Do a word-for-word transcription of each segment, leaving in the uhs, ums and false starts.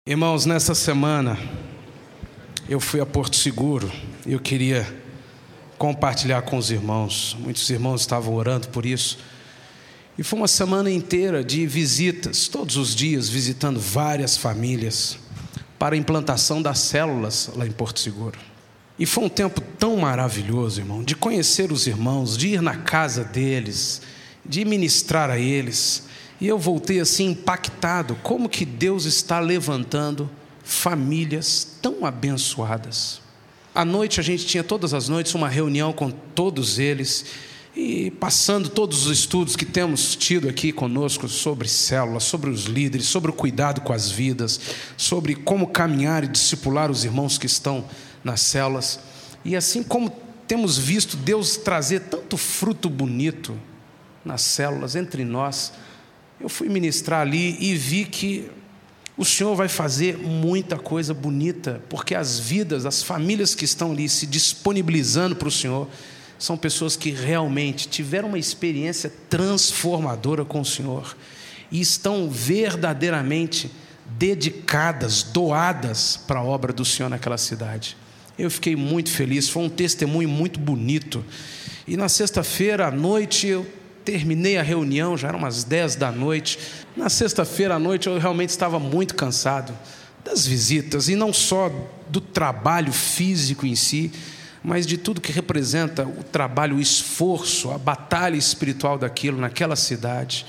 Irmãos, nessa semana eu fui a Porto Seguro e eu queria compartilhar com os irmãos. Muitos irmãos estavam orando por isso. E foi uma semana inteira de visitas, todos os dias visitando várias famílias para a implantação das células lá em Porto Seguro. E foi um tempo tão maravilhoso, irmão, de conhecer os irmãos, de ir na casa deles, de ministrar a eles. E eu voltei assim impactado, como que Deus está levantando famílias tão abençoadas. À noite a gente tinha todas as noites uma reunião com todos eles, e passando todos os estudos que temos tido aqui conosco sobre células, sobre os líderes, sobre o cuidado com as vidas, sobre como caminhar e discipular os irmãos que estão nas células. E assim como temos visto Deus trazer tanto fruto bonito nas células, entre nós, eu fui ministrar ali e vi que o Senhor vai fazer muita coisa bonita, porque as vidas, as famílias que estão ali se disponibilizando para o Senhor, são pessoas que realmente tiveram uma experiência transformadora com o Senhor e estão verdadeiramente dedicadas, doadas para a obra do Senhor naquela cidade. Eu fiquei muito feliz, foi um testemunho muito bonito. E na sexta-feira à noite eu terminei a reunião, já eram umas dez da noite. Na sexta-feira à noite eu realmente estava muito cansado das visitas, e não só do trabalho físico em si, mas de tudo que representa o trabalho, o esforço, a batalha espiritual daquilo naquela cidade.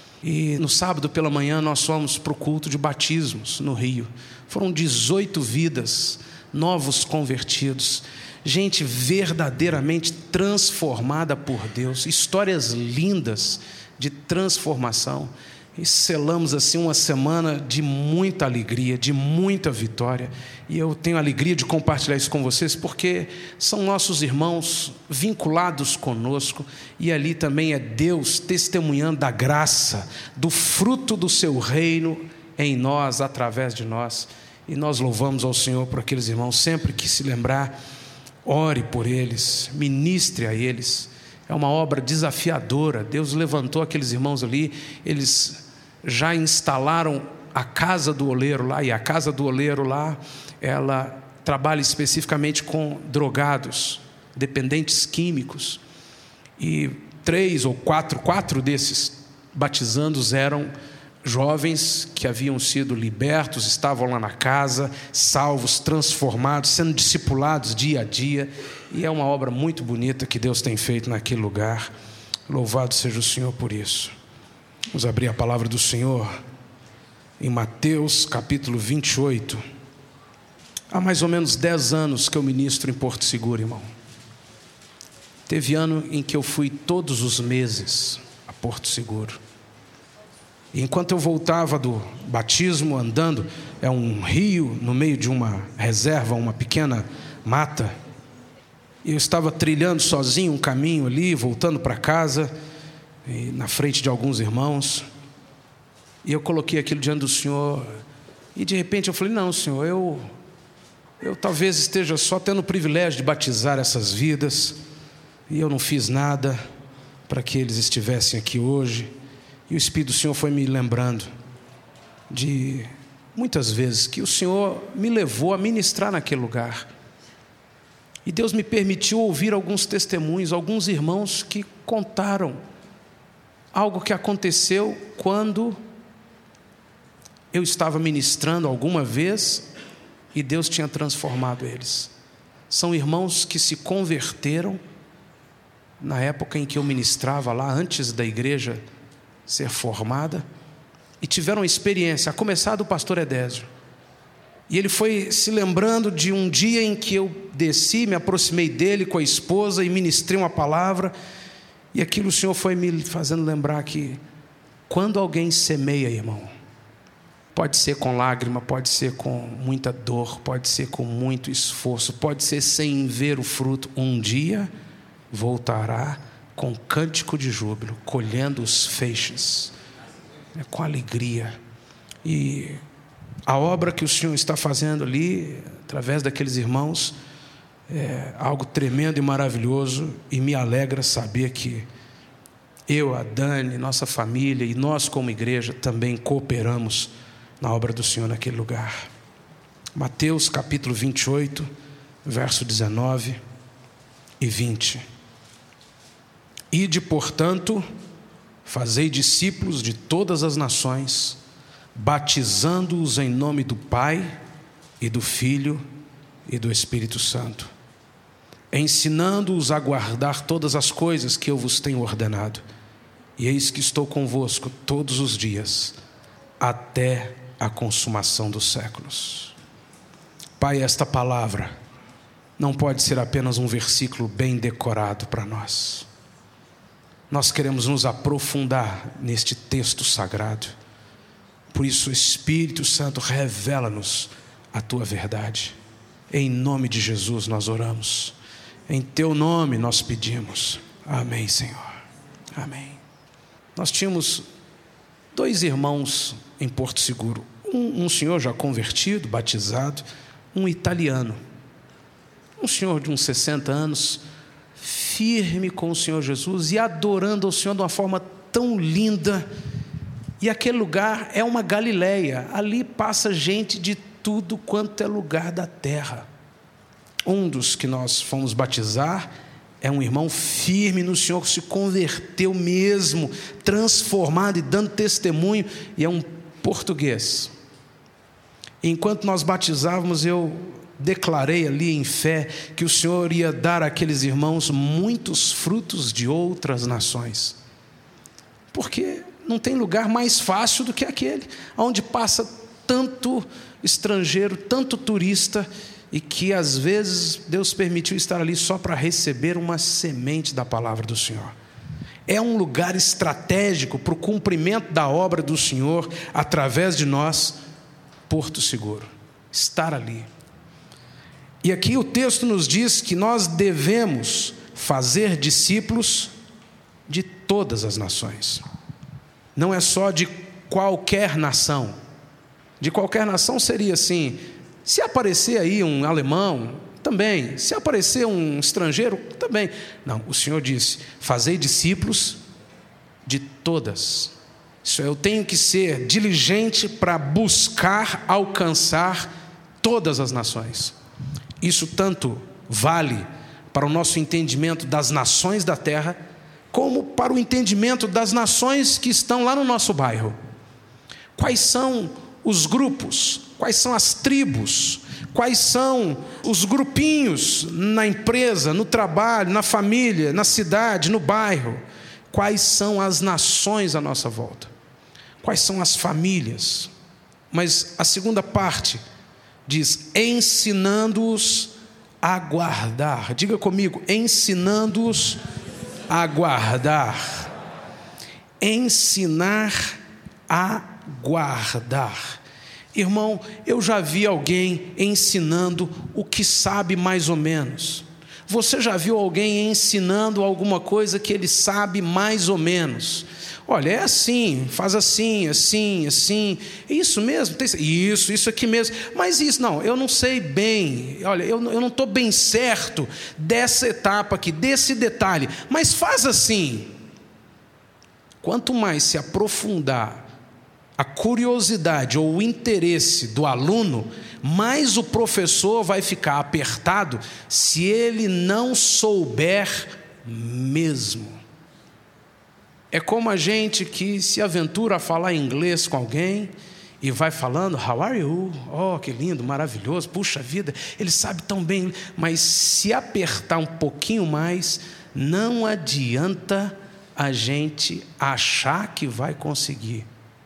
E no sábado pela manhã nós fomos para o culto de batismos no Rio. Foram dezoito vidas, novos convertidos, gente verdadeiramente transformada por Deus, histórias lindas de transformação. E selamos assim uma semana de muita alegria, de muita vitória. E eu tenho a alegria de compartilhar isso com vocês, porque são nossos irmãos vinculados conosco, e ali também é Deus testemunhando da graça, do fruto do seu reino em nós, através de nós. E nós louvamos ao Senhor por aqueles irmãos. Sempre que se lembrar, ore por eles, ministre a eles. É uma obra desafiadora. Deus levantou aqueles irmãos ali, eles já instalaram a casa do oleiro lá, e a casa do oleiro lá, ela trabalha especificamente com drogados, dependentes químicos, e três ou quatro, quatro desses batizandos eram jovens que haviam sido libertos, estavam lá na casa, salvos, transformados, sendo discipulados dia a dia. E é uma obra muito bonita que Deus tem feito naquele lugar. Louvado seja o Senhor por isso. Vamos abrir a palavra do Senhor em Mateus capítulo vinte e oito. Há mais ou menos dez anos que eu ministro em Porto Seguro, irmão. Teve ano em que eu fui todos os meses a Porto Seguro. E enquanto eu voltava do batismo, andando, é um rio no meio de uma reserva, uma pequena mata. Eu estava trilhando sozinho um caminho ali, voltando para casa, na frente de alguns irmãos. E eu coloquei aquilo diante do Senhor. E de repente eu falei, não, Senhor, eu, eu talvez esteja só tendo o privilégio de batizar essas vidas, e eu não fiz nada para que eles estivessem aqui hoje. E o Espírito do Senhor foi me lembrando de muitas vezes que o Senhor me levou a ministrar naquele lugar. E Deus me permitiu ouvir alguns testemunhos, alguns irmãos que contaram algo que aconteceu quando eu estava ministrando alguma vez e Deus tinha transformado eles. São irmãos que se converteram na época em que eu ministrava lá, antes da igreja ser formada, e tiveram experiência, a começar do pastor Edésio. E ele foi se lembrando de um dia em que eu desci, me aproximei dele com a esposa e ministrei uma palavra, e aquilo o Senhor foi me fazendo lembrar que quando alguém semeia, irmão, pode ser com lágrima, pode ser com muita dor, pode ser com muito esforço, pode ser sem ver o fruto, um dia voltará com cântico de júbilo, colhendo os feixes, é, com alegria. E a obra que o Senhor está fazendo ali, através daqueles irmãos, é algo tremendo e maravilhoso, e me alegra saber que eu, a Dani, nossa família e nós como igreja também cooperamos na obra do Senhor naquele lugar. Mateus capítulo vinte e oito, verso dezenove e vinte. Ide, portanto, fazei discípulos de todas as nações, batizando-os em nome do Pai e do Filho e do Espírito Santo, ensinando-os a guardar todas as coisas que eu vos tenho ordenado. E eis que estou convosco todos os dias, até a consumação dos séculos. Pai, esta palavra não pode ser apenas um versículo bem decorado para nós. Nós queremos nos aprofundar neste texto sagrado. Por isso, Espírito Santo, revela-nos a Tua verdade. Em nome de Jesus nós oramos. Em Teu nome nós pedimos. Amém, Senhor. Amém. Nós tínhamos dois irmãos em Porto Seguro. Um, um senhor já convertido, batizado, um italiano. Um senhor de uns sessenta anos, firme com o Senhor Jesus e adorando ao Senhor de uma forma tão linda. E aquele lugar é uma Galileia, ali passa gente de tudo quanto é lugar da terra. Um dos que nós fomos batizar é um irmão firme no Senhor, que se converteu mesmo, transformado e dando testemunho, e é um português. Enquanto nós batizávamos, eu declarei ali em fé que o Senhor ia dar àqueles irmãos muitos frutos de outras nações, porque não tem lugar mais fácil do que aquele, onde passa tanto estrangeiro, tanto turista, e que às vezes Deus permitiu estar ali só para receber uma semente da palavra do Senhor. É um lugar estratégico para o cumprimento da obra do Senhor através de nós. Porto Seguro, estar ali. E aqui o texto nos diz que nós devemos fazer discípulos de todas as nações. Não é só de qualquer nação. De qualquer nação seria assim, se aparecer aí um alemão, também. Se aparecer um estrangeiro, também. Não, o Senhor disse, fazei discípulos de todas. Isso, eu tenho que ser diligente para buscar alcançar todas as nações. Isso tanto vale para o nosso entendimento das nações da terra, como para o entendimento das nações que estão lá no nosso bairro. Quais são os grupos? Quais são as tribos? Quais são os grupinhos na empresa, no trabalho, na família, na cidade, no bairro? Quais são as nações à nossa volta? Quais são as famílias? Mas a segunda parte diz, ensinando-os a guardar. Diga comigo, ensinando-os a guardar. Ensinar a guardar. Irmão, eu já vi alguém ensinando o que sabe mais ou menos. Você já viu alguém ensinando alguma coisa que ele sabe mais ou menos? Olha, é assim, faz assim, assim, assim. Isso mesmo? Isso, isso aqui mesmo. Mas isso, não, eu não sei bem. Olha, eu, eu não estou bem certo dessa etapa aqui, desse detalhe. Mas faz assim. Quanto mais se aprofundar a curiosidade ou o interesse do aluno, mais o professor vai ficar apertado se ele não souber mesmo. É como a gente que se aventura a falar inglês com alguém e vai falando, how are you? Oh, que lindo, maravilhoso, puxa vida, ele sabe tão bem. Mas se apertar um pouquinho mais, não adianta a gente achar que vai conseguir.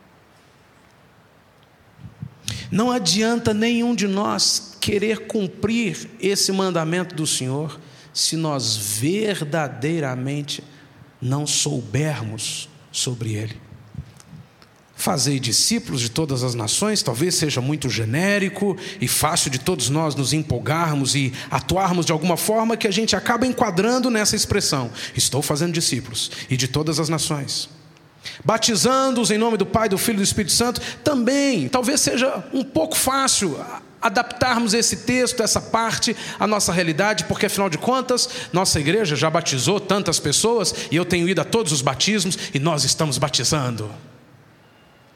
Não adianta nenhum de nós querer cumprir esse mandamento do Senhor se nós verdadeiramente não soubermos sobre ele. Fazei discípulos de todas as nações, talvez seja muito genérico e fácil de todos nós nos empolgarmos e atuarmos de alguma forma que a gente acaba enquadrando nessa expressão. Estou fazendo discípulos e de todas as nações. Batizando-os em nome do Pai, do Filho e do Espírito Santo, também, talvez seja um pouco fácil adaptarmos esse texto, essa parte, à nossa realidade, porque afinal de contas, nossa igreja já batizou tantas pessoas, e eu tenho ido a todos os batismos, e nós estamos batizando.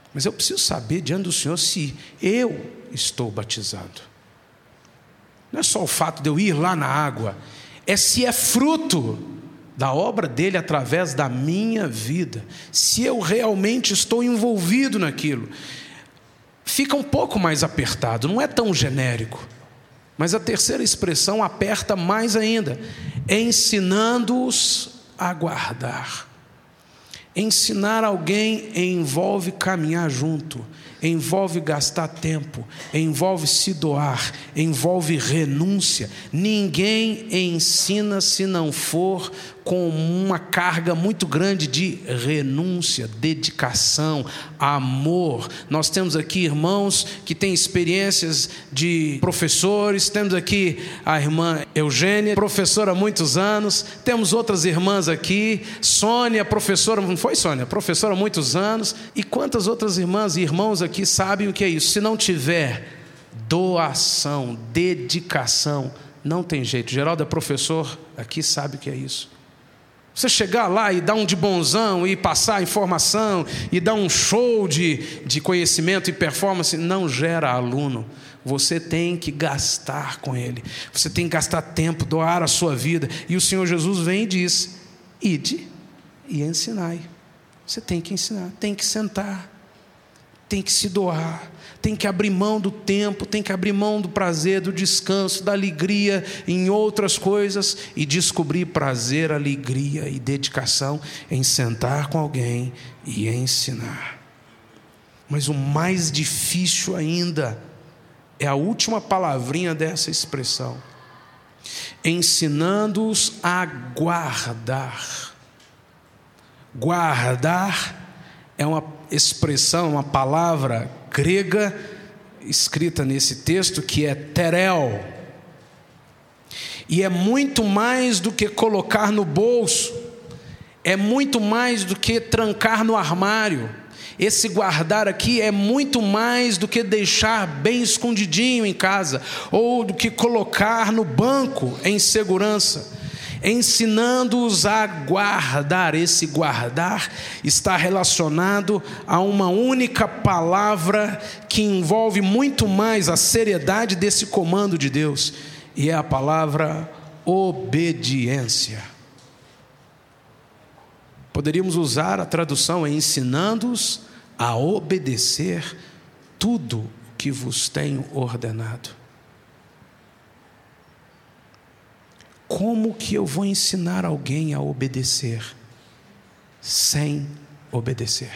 Mas eu preciso saber diante do Senhor se eu estou batizado. Não é só o fato de eu ir lá na água, é se é fruto da obra dele através da minha vida, se eu realmente estou envolvido naquilo. Fica um pouco mais apertado, não é tão genérico. Mas a terceira expressão aperta mais ainda: ensinando-os a guardar. Ensinar alguém envolve caminhar junto, envolve gastar tempo, envolve se doar, envolve renúncia. Ninguém ensina se não for com uma carga muito grande de renúncia, dedicação, amor. Nós temos aqui irmãos que têm experiências de professores, temos aqui a irmã Eugênia, professora há muitos anos, temos outras irmãs aqui, Sônia, professora, não foi Sônia? Professora há muitos anos, e quantas outras irmãs e irmãos aqui sabem o que é isso? Se não tiver doação, dedicação, não tem jeito. Geraldo é professor aqui, sabe o que é isso. Você chegar lá e dar um de bonzão e passar informação e dar um show de, de conhecimento e performance não gera aluno. Você tem que gastar com ele, você tem que gastar tempo, doar a sua vida. E o Senhor Jesus vem e diz: ide e ensinai. Você tem que ensinar, tem que sentar, tem que se doar, tem que abrir mão do tempo, tem que abrir mão do prazer, do descanso, da alegria em outras coisas e descobrir prazer, alegria e dedicação em sentar com alguém e ensinar. Mas o mais difícil ainda é a última palavrinha dessa expressão: ensinando-os a guardar. Guardar é uma expressão, uma palavra grega escrita nesse texto que é terel, e é muito mais do que colocar no bolso, é muito mais do que trancar no armário. Esse guardar aqui é muito mais do que deixar bem escondidinho em casa, ou do que colocar no banco em segurança. Ensinando-os a guardar. Esse guardar está relacionado a uma única palavra que envolve muito mais a seriedade desse comando de Deus, e é a palavra obediência. Poderíamos usar a tradução ensinando-os a obedecer tudo o que vos tenho ordenado. Como que eu vou ensinar alguém a obedecer sem obedecer?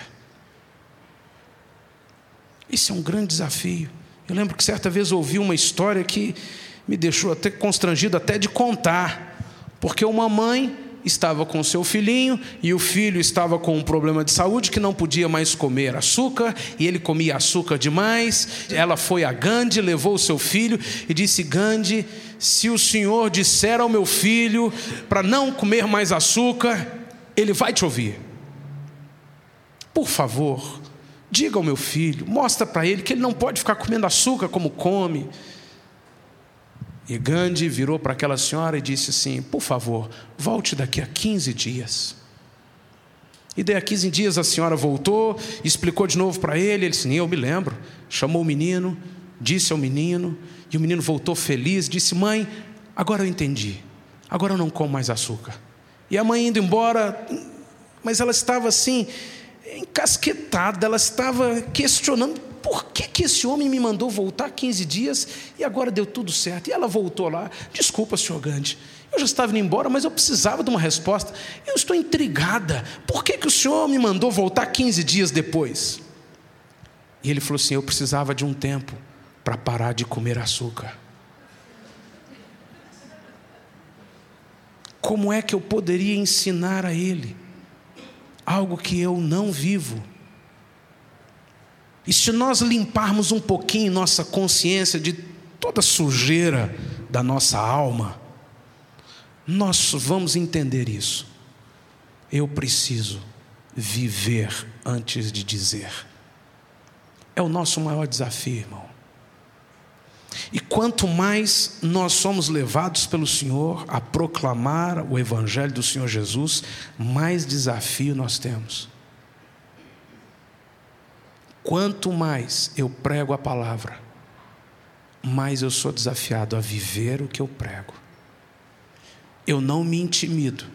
Isso é um grande desafio. Eu lembro que certa vez ouvi uma história que me deixou até constrangido até de contar, porque uma mãe estava com seu filhinho e o filho estava com um problema de saúde que não podia mais comer açúcar, e ele comia açúcar demais. Ela foi a Gandhi, levou o seu filho e disse: Gandhi, se o senhor disser ao meu filho para não comer mais açúcar, ele vai te ouvir. Por favor, diga ao meu filho, mostra para ele que ele não pode ficar comendo açúcar como come. E Gandhi virou para aquela senhora e disse assim: por favor, volte daqui a quinze dias. E daí a quinze dias a senhora voltou, explicou de novo para ele. Ele disse: eu me lembro. Chamou o menino, disse ao menino, e o menino voltou feliz, disse: mãe, agora eu entendi, agora eu não como mais açúcar. E a mãe indo embora, mas ela estava assim, encasquetada, ela estava questionando: por que que esse homem me mandou voltar quinze dias e agora deu tudo certo? E ela voltou lá: desculpa, senhor Gandhi, eu já estava indo embora, mas eu precisava de uma resposta. Eu estou intrigada, por que que o senhor me mandou voltar quinze dias depois? E ele falou assim: eu precisava de um tempo para parar de comer açúcar. Como é que eu poderia ensinar a ele algo que eu não vivo? E se nós limparmos um pouquinho nossa consciência de toda sujeira da nossa alma, nós vamos entender isso. Eu preciso viver antes de dizer. É o nosso maior desafio, irmão. E quanto mais nós somos levados pelo Senhor a proclamar o Evangelho do Senhor Jesus, mais desafio nós temos. Quanto mais eu prego a palavra, mais eu sou desafiado a viver o que eu prego. Eu não me intimido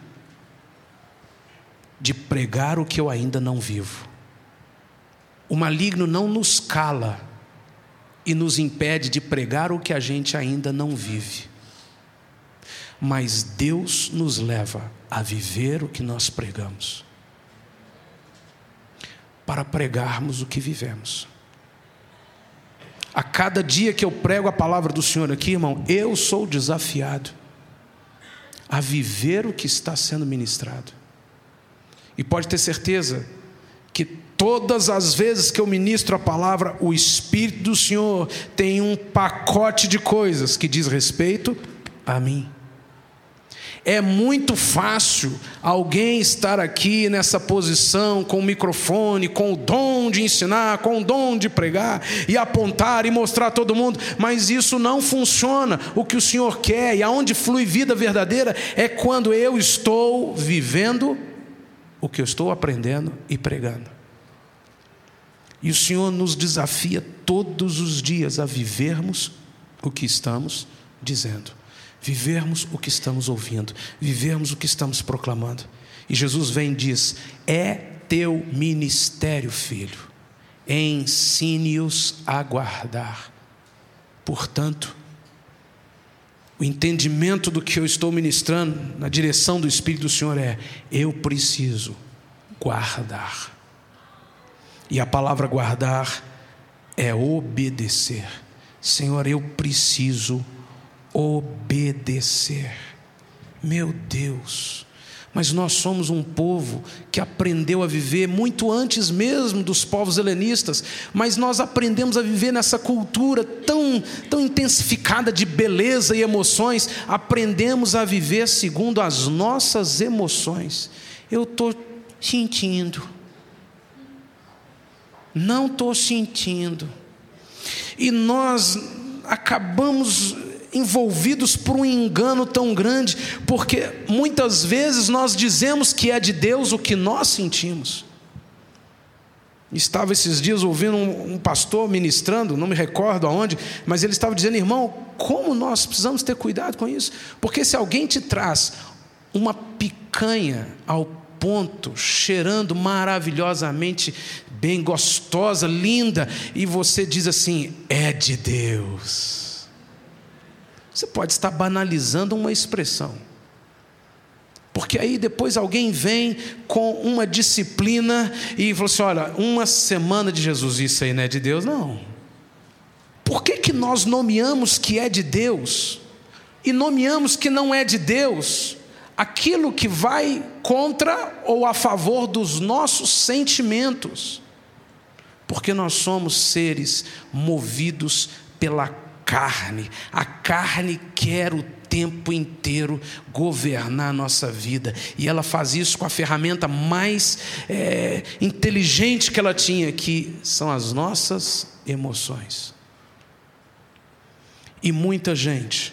de pregar o que eu ainda não vivo. O maligno não nos cala e nos impede de pregar o que a gente ainda não vive. Mas Deus nos leva a viver o que nós pregamos, para pregarmos o que vivemos. A cada dia que eu prego a palavra do Senhor aqui, irmão, eu sou desafiado a viver o que está sendo ministrado. E pode ter certeza que todas as vezes que eu ministro a palavra, o Espírito do Senhor tem um pacote de coisas que diz respeito a mim. É muito fácil alguém estar aqui nessa posição, com o microfone, com o dom de ensinar, com o dom de pregar, e apontar e mostrar a todo mundo, mas isso não funciona. O que o Senhor quer e aonde flui vida verdadeira é quando eu estou vivendo o que eu estou aprendendo e pregando. E o Senhor nos desafia todos os dias a vivermos o que estamos dizendo, vivermos o que estamos ouvindo, vivermos o que estamos proclamando. E Jesus vem e diz: é teu ministério, filho, ensine-os a guardar. Portanto, o entendimento do que eu estou ministrando na direção do Espírito do Senhor é: eu preciso guardar. E a palavra guardar é obedecer. Senhor, eu preciso obedecer. Meu Deus, mas nós somos um povo que aprendeu a viver muito antes mesmo dos povos helenistas, mas nós aprendemos a viver nessa cultura tão, tão intensificada de beleza e emoções. Aprendemos a viver segundo as nossas emoções. Eu estou sentindo, não estou sentindo, e nós acabamos envolvidos por um engano tão grande, porque muitas vezes nós dizemos que é de Deus o que nós sentimos. Estava esses dias ouvindo um, um pastor ministrando, não me recordo aonde, mas ele estava dizendo: irmão, como nós precisamos ter cuidado com isso, porque se alguém te traz uma picanha ao ponto, cheirando maravilhosamente bem, gostosa, linda, e você diz assim: é de Deus, você pode estar banalizando uma expressão, porque aí depois alguém vem com uma disciplina e fala assim: olha, uma semana de Jesus, isso aí não é de Deus. Não. Por que que nós nomeamos que é de Deus e nomeamos que não é de Deus aquilo que vai contra ou a favor dos nossos sentimentos? Porque nós somos seres movidos pela carne. A carne quer o tempo inteiro governar a nossa vida, e ela faz isso com a ferramenta mais é, inteligente que ela tinha, que são as nossas emoções. E muita gente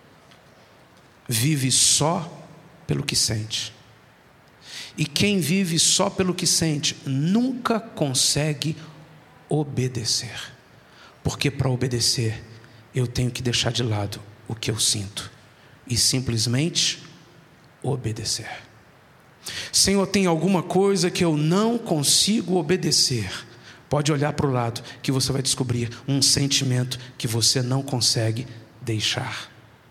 vive só pelo que sente, e quem vive só pelo que sente nunca consegue obedecer, porque para obedecer eu tenho que deixar de lado o que eu sinto e simplesmente obedecer. Senhor, tem alguma coisa que eu não consigo obedecer? Pode olhar para o lado que você vai descobrir um sentimento que você não consegue deixar.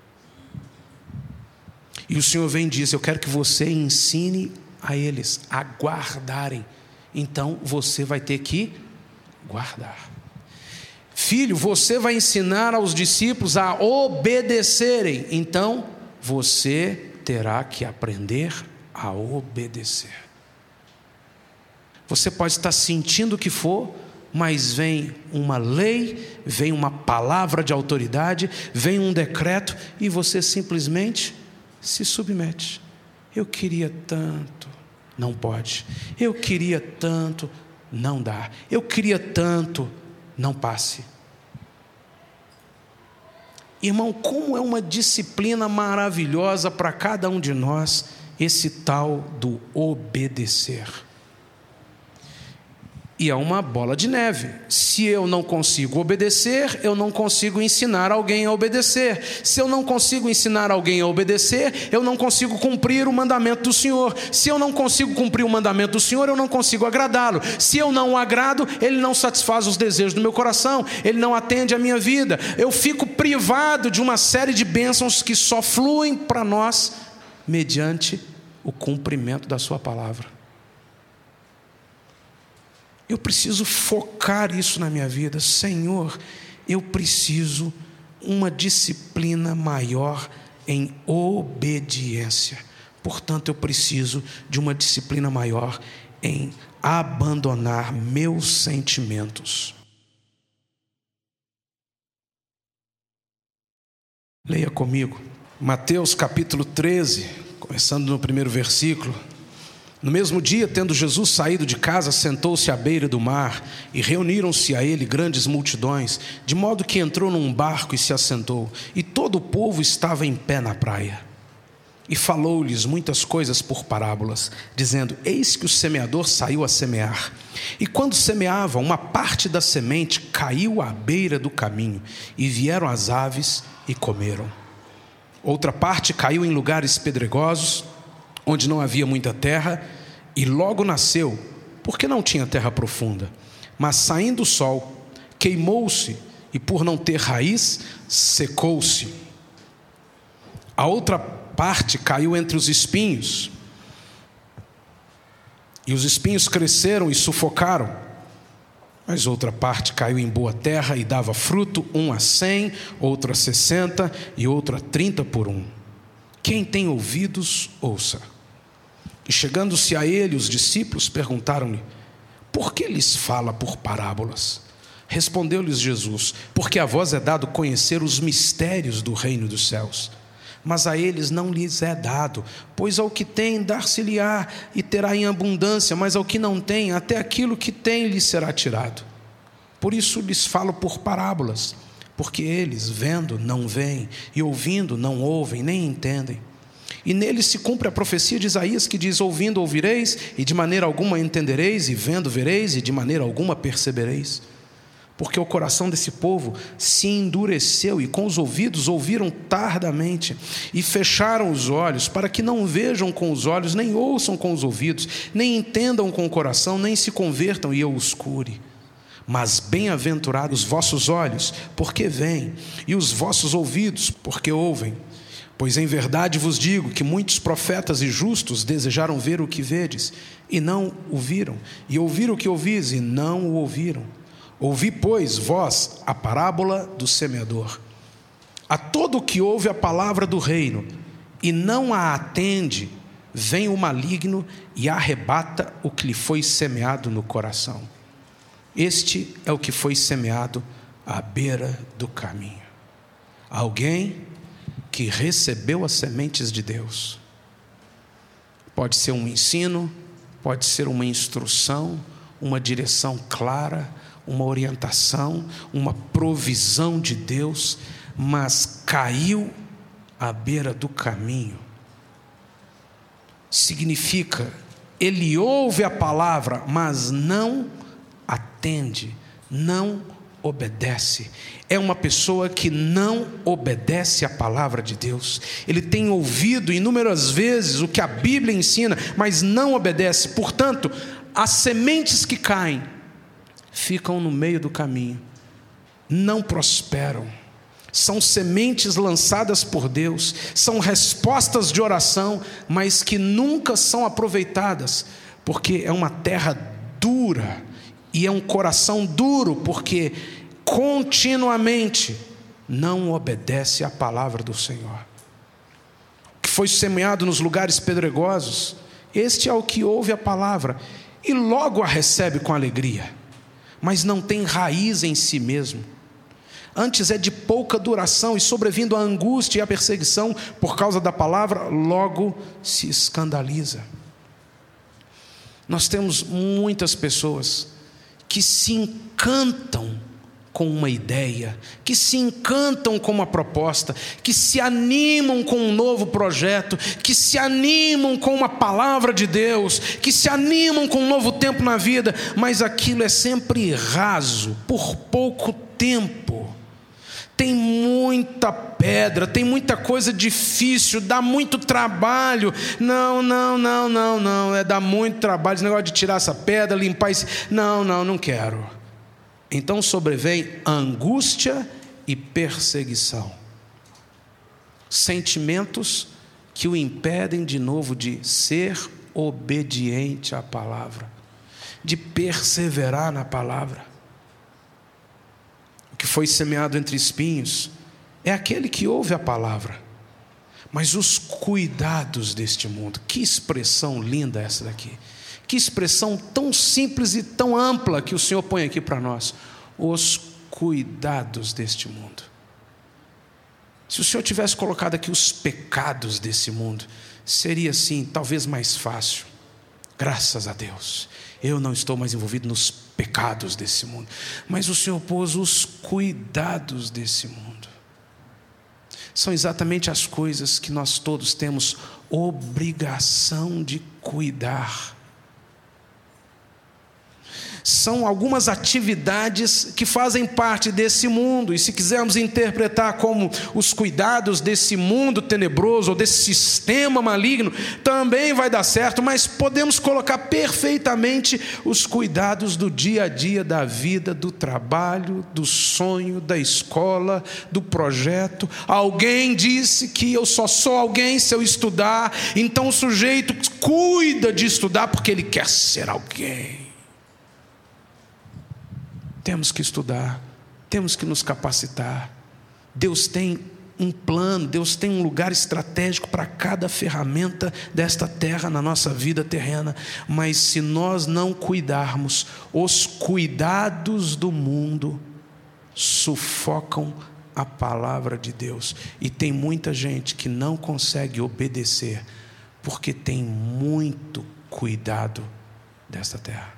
E o Senhor vem e diz: eu quero que você ensine a eles a guardarem. Então você vai ter que guardar. Filho, você vai ensinar aos discípulos a obedecerem. Então você terá que aprender a obedecer. Você pode estar sentindo o que for, mas vem uma lei, vem uma palavra de autoridade, vem um decreto, e você simplesmente se submete. Eu queria tanto, não pode. Eu queria tanto, não dá. Eu queria tanto, não passe. Irmão, como é uma disciplina maravilhosa para cada um de nós esse tal do obedecer. E é uma bola de neve. Se eu não consigo obedecer, eu não consigo ensinar alguém a obedecer. Se eu não consigo ensinar alguém a obedecer, eu não consigo cumprir o mandamento do Senhor. Se eu não consigo cumprir o mandamento do Senhor, eu não consigo agradá-lo. Se eu não o agrado, Ele não satisfaz os desejos do meu coração, Ele não atende a minha vida. Eu fico privado de uma série de bênçãos que só fluem para nós mediante o cumprimento da sua palavra. Eu preciso focar isso na minha vida. Senhor, eu preciso uma disciplina maior em obediência. Portanto, eu preciso de uma disciplina maior em abandonar meus sentimentos. Leia comigo. Mateus capítulo treze, começando no primeiro versículo. No mesmo dia, tendo Jesus saído de casa, sentou-se à beira do mar, e reuniram-se a ele grandes multidões, de modo que entrou num barco e se assentou, e todo o povo estava em pé na praia. E falou-lhes muitas coisas por parábolas, dizendo: eis que o semeador saiu a semear. E quando semeava, uma parte da semente caiu à beira do caminho, e vieram as aves e comeram. Outra parte caiu em lugares pedregosos, onde não havia muita terra, e logo nasceu, porque não tinha terra profunda. Mas saindo o sol, queimou-se, e por não ter raiz, secou-se. A outra parte caiu entre os espinhos, e os espinhos cresceram e sufocaram. Mas outra parte caiu em boa terra e dava fruto, um a cem, outro a sessenta e outro a trinta por um. Quem tem ouvidos, ouça. E chegando-se a ele, os discípulos perguntaram-lhe: por que lhes fala por parábolas? Respondeu-lhes Jesus: porque a vós é dado conhecer os mistérios do reino dos céus, mas a eles não lhes é dado, pois ao que tem dar-se-lhe-á e terá em abundância, mas ao que não tem, até aquilo que tem lhe será tirado. Por isso lhes falo por parábolas, porque eles, vendo, não veem, e ouvindo, não ouvem, nem entendem. E neles se cumpre a profecia de Isaías, que diz: ouvindo ouvireis, e de maneira alguma entendereis, e vendo vereis, e de maneira alguma percebereis. Porque o coração desse povo se endureceu, e com os ouvidos ouviram tardamente, e fecharam os olhos, para que não vejam com os olhos, nem ouçam com os ouvidos, nem entendam com o coração, nem se convertam e eu os cure. Mas bem-aventurados os vossos olhos, porque veem, e os vossos ouvidos, porque ouvem. Pois em verdade vos digo que muitos profetas e justos desejaram ver o que vedes, e não o viram, e ouvir o que ouvis, e não o ouviram. Ouvi, pois, vós a parábola do semeador. A todo o que ouve a palavra do reino, e não a atende, vem o maligno e arrebata o que lhe foi semeado no coração. Este é o que foi semeado à beira do caminho. Alguém que recebeu as sementes de Deus. Pode ser um ensino, pode ser uma instrução, uma direção clara, uma orientação, uma provisão de Deus, mas caiu à beira do caminho. Significa, ele ouve a palavra, mas não atende, não obedece. É uma pessoa que não obedece à palavra de Deus. Ele tem ouvido inúmeras vezes o que a Bíblia ensina, mas não obedece. Portanto, as sementes que caem ficam no meio do caminho, não prosperam. São sementes lançadas por Deus, são respostas de oração, mas que nunca são aproveitadas, porque é uma terra dura, e é um coração duro, porque continuamente não obedece à palavra do Senhor. O que foi semeado nos lugares pedregosos, este é o que ouve a palavra, e logo a recebe com alegria, mas não tem raiz em si mesmo. Antes é de pouca duração, e sobrevindo a angústia e a perseguição por causa da palavra, logo se escandaliza. Nós temos muitas pessoas que se encantam com uma ideia, que se encantam com uma proposta, que se animam com um novo projeto, que se animam com uma palavra de Deus, que se animam com um novo tempo na vida, mas aquilo é sempre raso, por pouco tempo. Tem muita pedra, tem muita coisa difícil, dá muito trabalho. Não, não, não, não, não, é dar muito trabalho, esse negócio de tirar essa pedra, limpar esse... Não, não, não quero. Então sobrevém angústia e perseguição. Sentimentos que o impedem de novo de ser obediente à palavra, de perseverar na palavra. O que foi semeado entre espinhos é aquele que ouve a palavra, mas os cuidados deste mundo. Que expressão linda essa daqui. Que expressão tão simples e tão ampla que o Senhor põe aqui para nós. Os cuidados deste mundo. Se o Senhor tivesse colocado aqui os pecados desse mundo, seria assim, talvez mais fácil. Graças a Deus, eu não estou mais envolvido nos pecados desse mundo. Mas o Senhor pôs os cuidados desse mundo. São exatamente as coisas que nós todos temos obrigação de cuidar. São algumas atividades que fazem parte desse mundo, e se quisermos interpretar como os cuidados desse mundo tenebroso, ou desse sistema maligno, também vai dar certo, mas podemos colocar perfeitamente os cuidados do dia a dia, da vida, do trabalho, do sonho, da escola, do projeto. Alguém disse que eu só sou alguém se eu estudar, então o sujeito cuida de estudar porque ele quer ser alguém. Temos que estudar, temos que nos capacitar. Deus tem um plano, Deus tem um lugar estratégico para cada ferramenta desta terra na nossa vida terrena. Mas se nós não cuidarmos, os cuidados do mundo sufocam a palavra de Deus. E tem muita gente que não consegue obedecer porque tem muito cuidado desta terra.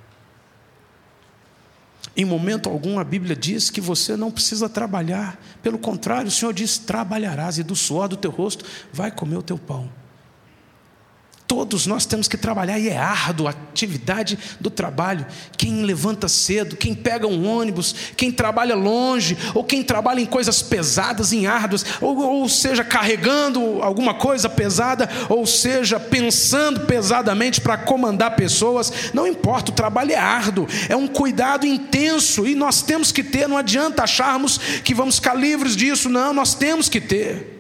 Em momento algum a Bíblia diz que você não precisa trabalhar. Pelo contrário, o Senhor diz: trabalharás, e do suor do teu rosto vai comer o teu pão. Todos nós temos que trabalhar, e é árduo a atividade do trabalho. Quem levanta cedo, quem pega um ônibus, quem trabalha longe, ou quem trabalha em coisas pesadas, em árduas, ou, ou seja, carregando alguma coisa pesada, ou seja, pensando pesadamente para comandar pessoas, não importa, o trabalho é árduo, é um cuidado intenso, e nós temos que ter. Não adianta acharmos que vamos ficar livres disso, não, nós temos que ter.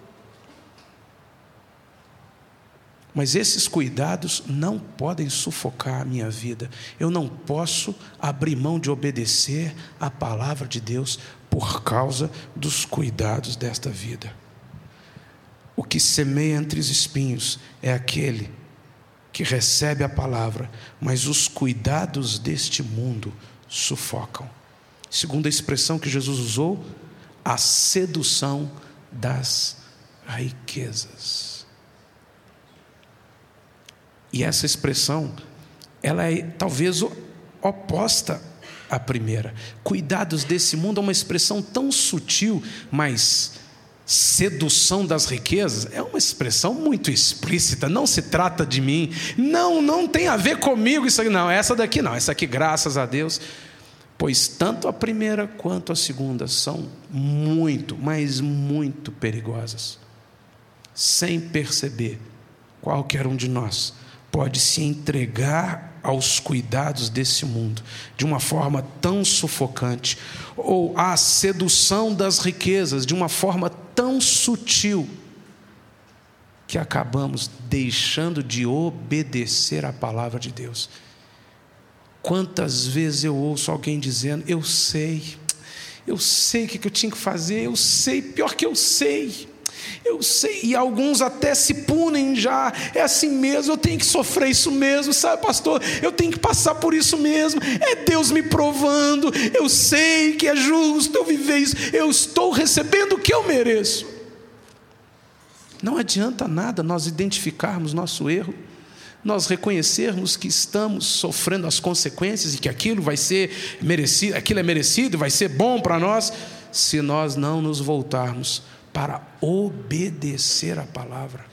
Mas esses cuidados não podem sufocar a minha vida. Eu não posso abrir mão de obedecer à palavra de Deus por causa dos cuidados desta vida. O que semeia entre os espinhos é aquele que recebe a palavra, mas os cuidados deste mundo sufocam. Segunda expressão que Jesus usou, a sedução das riquezas. E essa expressão, ela é talvez oposta à primeira. Cuidados desse mundo é uma expressão tão sutil, mas sedução das riquezas é uma expressão muito explícita. Não se trata de mim, não, não tem a ver comigo isso aqui, não, essa daqui não, essa aqui graças a Deus. Pois tanto a primeira quanto a segunda são muito, mas muito perigosas. Sem perceber, qualquer um de nós pode se entregar aos cuidados desse mundo de uma forma tão sufocante, ou à sedução das riquezas de uma forma tão sutil, que acabamos deixando de obedecer à palavra de Deus. Quantas vezes eu ouço alguém dizendo: eu sei, eu sei o que eu tinha que fazer, eu sei, pior que eu sei, eu sei, e alguns até se punem já, é assim mesmo, eu tenho que sofrer isso mesmo, sabe, pastor, eu tenho que passar por isso mesmo, é Deus me provando, eu sei que é justo eu viver isso, eu estou recebendo o que eu mereço. Não adianta nada nós identificarmos nosso erro, nós reconhecermos que estamos sofrendo as consequências e que aquilo vai ser merecido, aquilo é merecido, vai ser bom para nós, se nós não nos voltarmos para obedecer a palavra.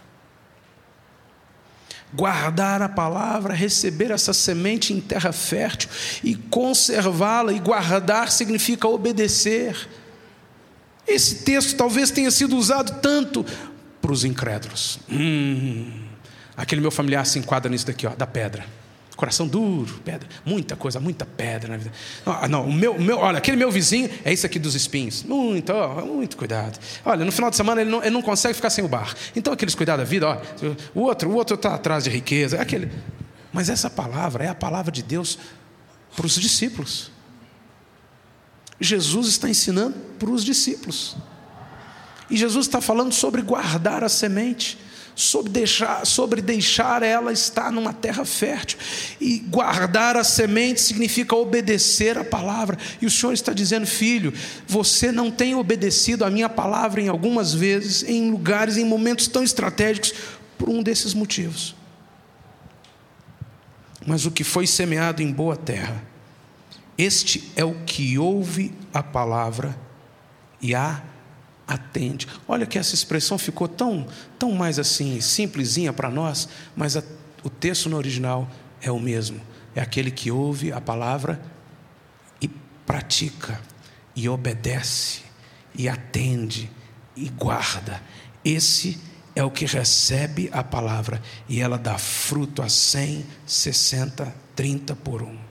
Guardar a palavra, receber essa semente em terra fértil e conservá-la, e guardar significa obedecer. Esse texto talvez tenha sido usado tanto para os incrédulos. Hum, aquele meu familiar se enquadra nisso daqui, ó, da pedra. Coração duro, pedra, muita coisa, muita pedra na vida. Não, não o meu, o meu, olha, aquele meu vizinho é isso aqui dos espinhos. Muito, ó, muito cuidado. Olha, no final de semana ele não, ele não consegue ficar sem o bar. Então aqueles cuidados da vida, ó, o outro, o outro está atrás de riqueza. É aquele. Mas essa palavra é a palavra de Deus para os discípulos. Jesus está ensinando para os discípulos. E Jesus está falando sobre guardar a semente, sobre deixar, sobre deixar ela estar numa terra fértil. E guardar a semente significa obedecer a palavra. E o Senhor está dizendo: filho, você não tem obedecido a minha palavra em algumas vezes, em lugares, em momentos tão estratégicos, por um desses motivos. Mas o que foi semeado em boa terra, este é o que ouve a palavra e a atende. Olha que essa expressão ficou tão, tão mais assim, simplesinha para nós, mas a, o texto no original é o mesmo. É aquele que ouve a palavra e pratica, e obedece, e atende, e guarda. Esse é o que recebe a palavra, e ela dá fruto a cem, sessenta, trinta por um.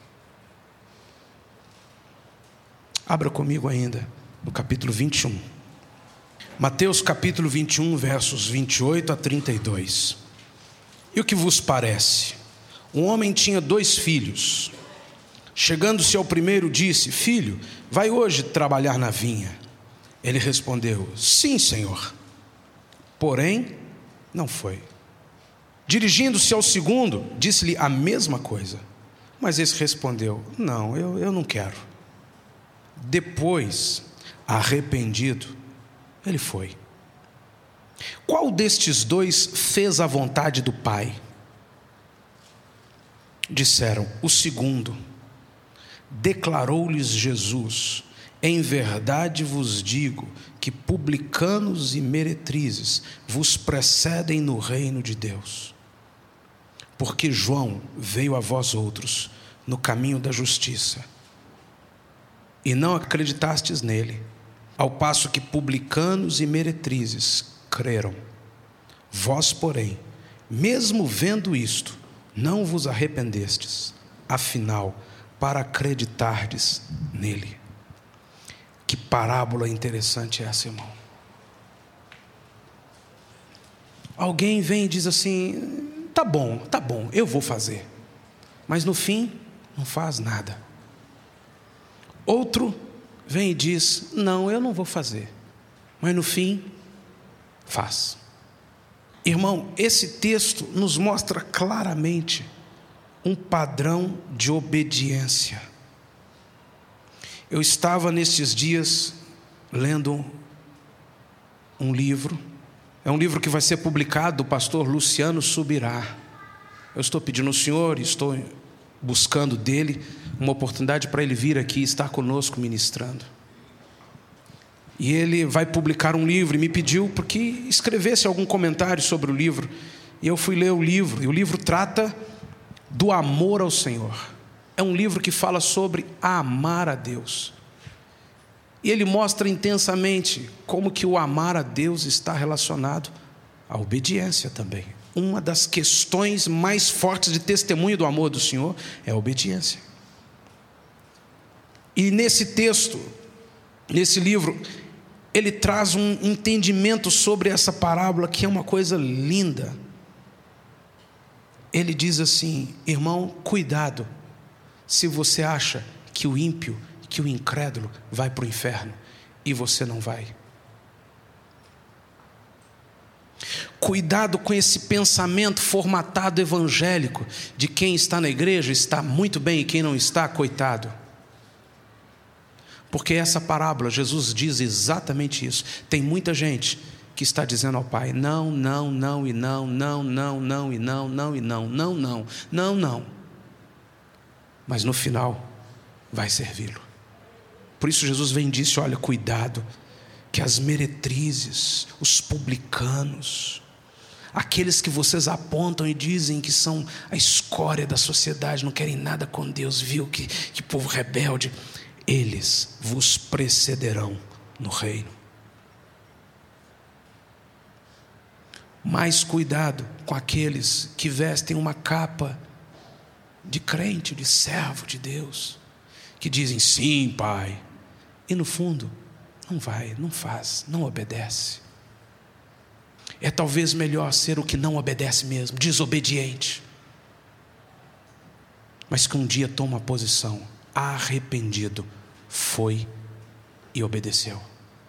Abra comigo ainda no capítulo vinte e um. Mateus capítulo vinte e um, versos vinte e oito a trinta e dois. E o que vos parece? Um homem tinha dois filhos. Chegando-se ao primeiro, disse: filho, vai hoje trabalhar na vinha. Ele respondeu: sim, senhor. Porém, não foi. Dirigindo-se ao segundo, disse-lhe a mesma coisa. Mas esse respondeu: não, eu, eu não quero. Depois, arrependido, ele foi. Qual destes dois fez a vontade do pai? Disseram: o segundo. Declarou-lhes Jesus: em verdade vos digo que publicanos e meretrizes vos precedem no reino de Deus. Porque João veio a vós outros no caminho da justiça, e não acreditastes nele, ao passo que publicanos e meretrizes creram. Vós, porém, mesmo vendo isto, não vos arrependestes, afinal, para acreditardes nele. Que parábola interessante é essa, irmão. Alguém vem e diz assim: tá bom, tá bom, eu vou fazer. Mas no fim, não faz nada. Outro vem e diz: não, eu não vou fazer. Mas no fim, faz. Irmão, esse texto nos mostra claramente um padrão de obediência. Eu estava nestes dias lendo um livro. É um livro que vai ser publicado do pastor Luciano Subirá. Eu estou pedindo ao Senhor, estou buscando dele uma oportunidade para ele vir aqui e estar conosco ministrando. E ele vai publicar um livro e me pediu porque escrevesse algum comentário sobre o livro. E eu fui ler o livro, e o livro trata do amor ao Senhor. É um livro que fala sobre amar a Deus. E ele mostra intensamente como que o amar a Deus está relacionado à obediência também. Uma das questões mais fortes de testemunho do amor do Senhor é a obediência. E nesse texto, nesse livro, ele traz um entendimento sobre essa parábola que é uma coisa linda. Ele diz assim: irmão, cuidado se você acha que o ímpio, que o incrédulo vai para o inferno e você não vai. Cuidado com esse pensamento formatado evangélico de quem está na igreja está muito bem e quem não está, coitado. Porque essa parábola, Jesus diz exatamente isso. Tem muita gente que está dizendo ao Pai: não, não, não e não, não, não, não e não, não e não, não, não, não, não. Mas no final vai servi-lo. Por isso Jesus vem e disse: olha, cuidado, que as meretrizes, os publicanos, aqueles que vocês apontam e dizem que são a escória da sociedade, não querem nada com Deus, viu que, que povo rebelde, eles vos precederão no reino. Mais cuidado com aqueles que vestem uma capa de crente, de servo de Deus, que dizem sim, Pai, e no fundo não vai, não faz, não obedece. É talvez melhor ser o que não obedece mesmo, desobediente, mas que um dia toma posição, arrependido, foi e obedeceu.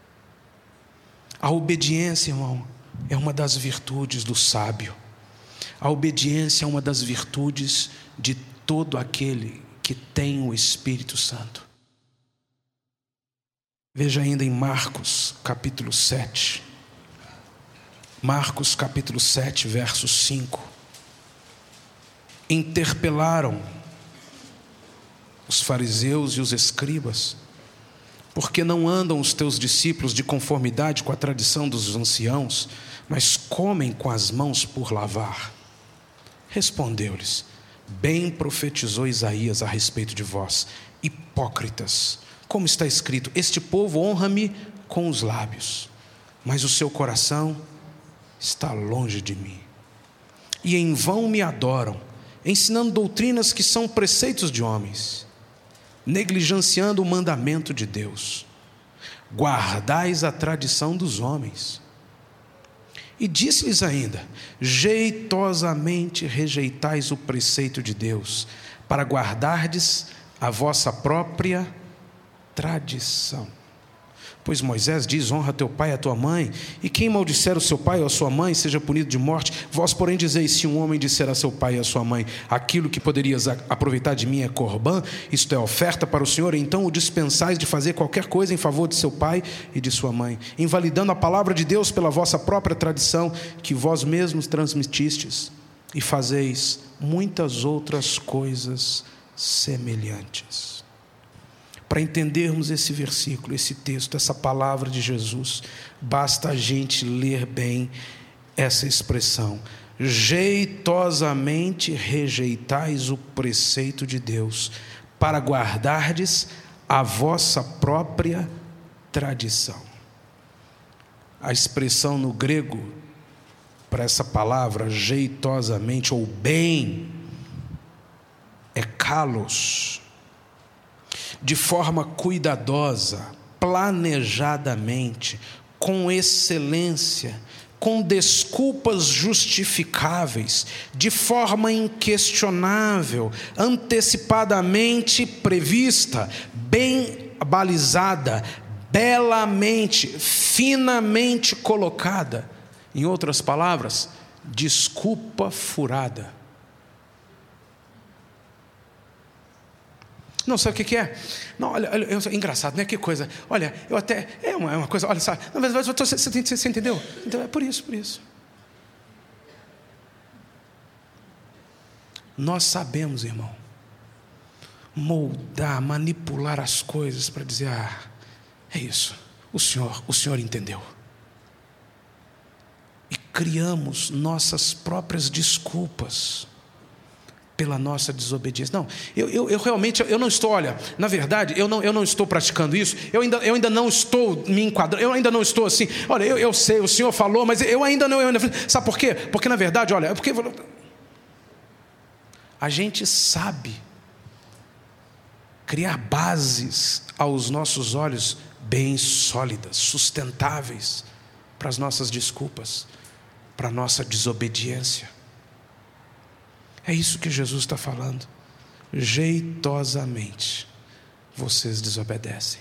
A obediência, irmão, é uma das virtudes do sábio. A obediência é uma das virtudes de todo aquele que tem o Espírito Santo. Veja ainda em Marcos capítulo sete. Marcos capítulo sete, verso cinco. Interpelaram os fariseus e os escribas: por que não andam os teus discípulos de conformidade com a tradição dos anciãos, mas comem com as mãos por lavar? Respondeu-lhes: bem profetizou Isaías a respeito de vós, hipócritas, como está escrito: este povo honra-me com os lábios, mas o seu coração está longe de mim, e em vão me adoram, ensinando doutrinas que são preceitos de homens, negligenciando o mandamento de Deus. Guardais a tradição dos homens. E disse-lhes ainda: jeitosamente rejeitais o preceito de Deus, para guardardes a vossa própria tradição. Pois Moisés diz: honra teu pai e a tua mãe, e quem maldisser o seu pai ou a sua mãe seja punido de morte. Vós, porém, dizeis: se um homem disser a seu pai e a sua mãe, aquilo que poderias aproveitar de mim é corbã, isto é oferta para o Senhor, então o dispensais de fazer qualquer coisa em favor de seu pai e de sua mãe, invalidando a palavra de Deus pela vossa própria tradição, que vós mesmos transmitistes, e fazeis muitas outras coisas semelhantes. Para entendermos esse versículo, esse texto, essa palavra de Jesus, basta a gente ler bem essa expressão: jeitosamente rejeitais o preceito de Deus, para guardardes a vossa própria tradição. A expressão no grego para essa palavra, jeitosamente ou bem, é kalos. De forma cuidadosa, planejadamente, com excelência, com desculpas justificáveis, de forma inquestionável, antecipadamente prevista, bem balizada, belamente, finamente colocada. Em outras palavras, desculpa furada. Não, sabe o que, que é? Não, olha, olha eu, engraçado, né? Que coisa. Olha, eu até. É uma, é uma coisa, olha, sabe? Não, mas você, você, você entendeu? Então é por isso, por isso. Nós sabemos, irmão, moldar, manipular as coisas para dizer: ah, é isso. O Senhor, o Senhor entendeu. E criamos nossas próprias desculpas pela nossa desobediência. Não, eu, eu, eu realmente, eu não estou, olha, na verdade, eu não, eu não estou praticando isso, eu ainda, eu ainda não estou me enquadrando, eu ainda não estou assim, olha, eu, eu sei, o Senhor falou, mas eu ainda não, eu ainda, sabe por quê? Porque na verdade, olha, é porque a gente sabe criar bases aos nossos olhos bem sólidas, sustentáveis, para as nossas desculpas, para a nossa desobediência. É isso que Jesus está falando. Jeitosamente vocês desobedecem.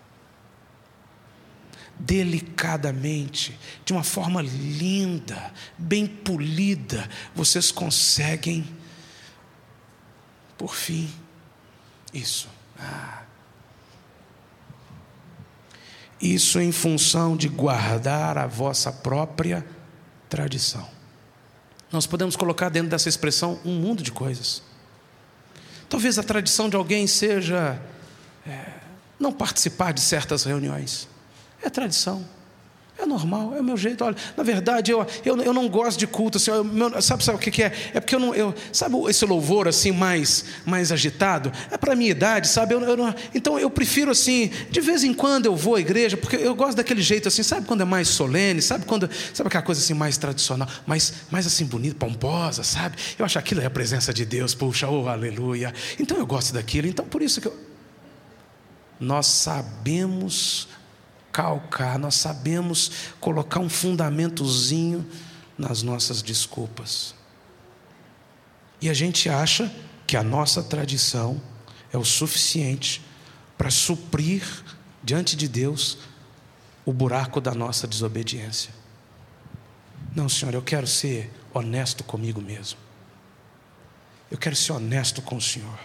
Delicadamente, de uma forma linda, bem polida, vocês conseguem, por fim, isso. Ah. Isso em função de guardar a vossa própria tradição. Nós podemos colocar dentro dessa expressão um mundo de coisas. Talvez a tradição de alguém seja é, não participar de certas reuniões. É tradição. É normal, é o meu jeito. Olha, na verdade, eu, eu, eu não gosto de culto. Assim, eu, meu, sabe, sabe o que, que é? É porque eu não. Eu, sabe esse louvor assim mais, mais agitado? É para a minha idade, sabe? Eu, eu não, então eu prefiro assim, de vez em quando eu vou à igreja, porque eu gosto daquele jeito assim, sabe quando é mais solene, sabe quando. Sabe aquela coisa assim mais tradicional, mais, mais assim bonita, pomposa, sabe? Eu acho que aquilo é a presença de Deus, puxa, oh aleluia. Então eu gosto daquilo, então por isso que eu. Nós sabemos calcar, nós sabemos colocar um fundamentozinho nas nossas desculpas. E a gente acha que a nossa tradição é o suficiente para suprir diante de Deus o buraco da nossa desobediência. Não, Senhor, eu quero ser honesto comigo mesmo. Eu quero ser honesto com o Senhor.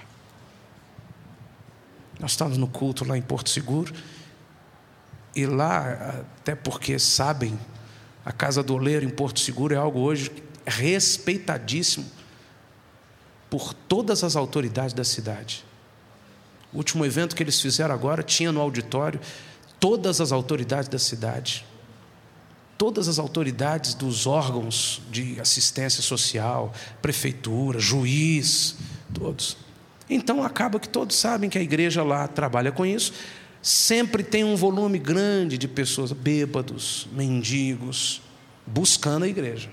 Nós estávamos no culto lá em Porto Seguro. E lá, até porque sabem, a Casa do Oleiro em Porto Seguro é algo hoje respeitadíssimo por todas as autoridades da cidade. O último evento que eles fizeram agora tinha no auditório todas as autoridades da cidade, todas as autoridades dos órgãos de assistência social, prefeitura, juiz, todos. Então acaba que todos sabem que a igreja lá trabalha com isso. Sempre tem um volume grande de pessoas, bêbados, mendigos, buscando a igreja.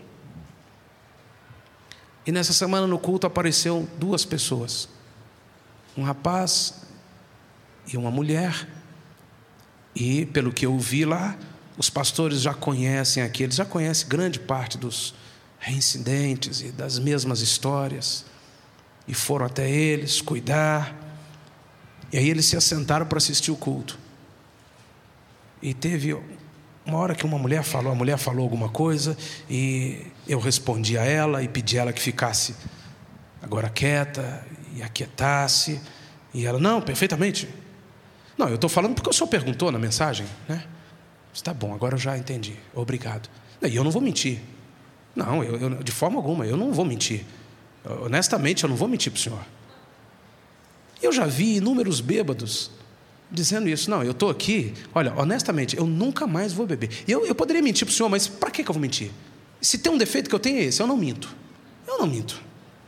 E nessa semana no culto apareceram duas pessoas, um rapaz e uma mulher. E pelo que eu vi lá, os pastores já conhecem aqui, eles já conhecem grande parte dos reincidentes e das mesmas histórias, e foram até eles cuidar. E aí eles se assentaram para assistir o culto. E teve uma hora que uma mulher falou, a mulher falou alguma coisa, e eu respondi a ela e pedi a ela que ficasse agora quieta e aquietasse. E ela, não, perfeitamente. Não, eu estou falando porque o senhor perguntou na mensagem, né? Está bom, agora eu já entendi, obrigado. E eu não vou mentir. Não, eu, eu, de forma alguma, eu não vou mentir. Honestamente, eu não vou mentir para o senhor. Eu já vi inúmeros bêbados dizendo isso. Não, eu estou aqui, olha, honestamente, eu nunca mais vou beber. E eu, eu poderia mentir para o senhor, mas para que eu vou mentir? Se tem um defeito que eu tenho é esse, eu não minto. Eu não minto.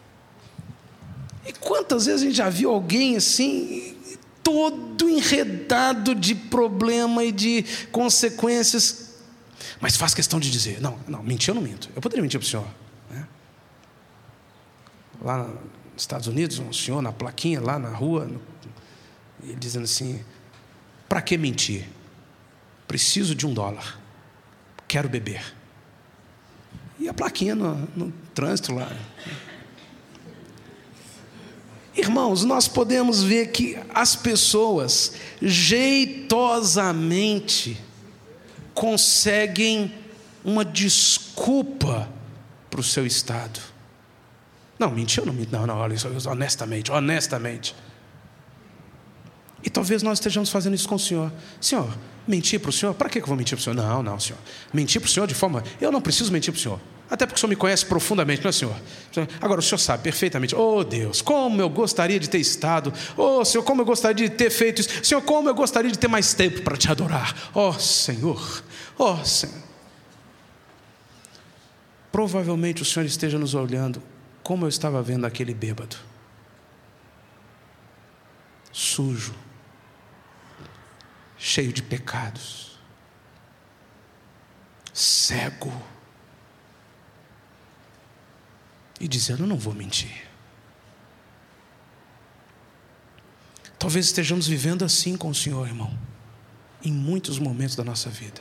E quantas vezes a gente já viu alguém assim, todo enredado de problema e de consequências, mas faz questão de dizer, não, não, mentir eu não minto. Eu poderia mentir para o senhor, né? Lá nos Estados Unidos, um senhor na plaquinha, lá na rua, no, ele dizendo assim, para que mentir? Preciso de um dólar, quero beber. E a plaquinha no, no trânsito lá. Irmãos, nós podemos ver que as pessoas jeitosamente conseguem uma desculpa para o seu estado. Não, mentiu, não, não, não, olha, honestamente, honestamente. E talvez nós estejamos fazendo isso com o Senhor. Senhor, mentir para o Senhor? Para que eu vou mentir para o Senhor? Não, não, Senhor. Mentir para o Senhor de forma... Eu não preciso mentir para o Senhor. Até porque o Senhor me conhece profundamente, não é, Senhor? Agora, o Senhor sabe perfeitamente. Oh, Deus, como eu gostaria de ter estado. Oh, Senhor, como eu gostaria de ter feito isso. Senhor, como eu gostaria de ter mais tempo para te adorar. Oh, Senhor. Oh, Senhor. Provavelmente o Senhor esteja nos olhando como eu estava vendo aquele bêbado. Sujo. Cheio de pecados. Cego. E dizendo, eu não vou mentir. Talvez estejamos vivendo assim com o Senhor, irmão, em muitos momentos da nossa vida.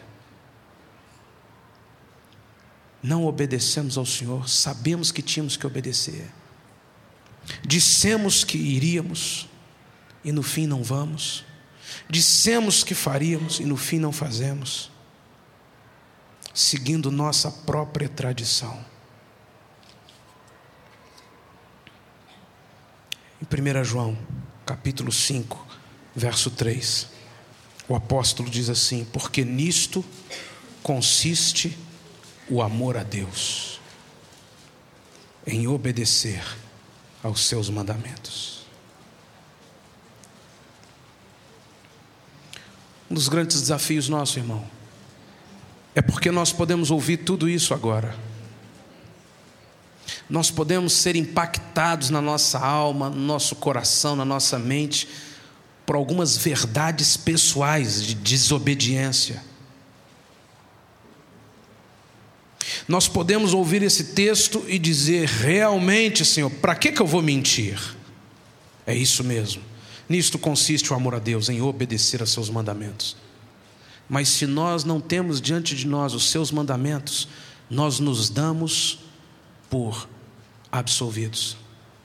Não obedecemos ao Senhor, sabemos que tínhamos que obedecer. Dissemos que iríamos, e no fim não vamos. Dissemos que faríamos, e no fim não fazemos. Seguindo nossa própria tradição. Em primeiro João, capítulo cinco, verso três. o apóstolo diz assim: porque nisto consiste o amor a Deus, em obedecer aos seus mandamentos. Um dos grandes desafios nosso, irmão, é porque nós podemos ouvir tudo isso agora. Nós podemos ser impactados na nossa alma, no nosso coração, na nossa mente, por algumas verdades pessoais de desobediência. Nós podemos ouvir esse texto e dizer: realmente, Senhor, para que que eu vou mentir? É isso mesmo. Nisto consiste o amor a Deus, em obedecer a seus mandamentos. Mas se nós não temos diante de nós os seus mandamentos, nós nos damos por absolvidos.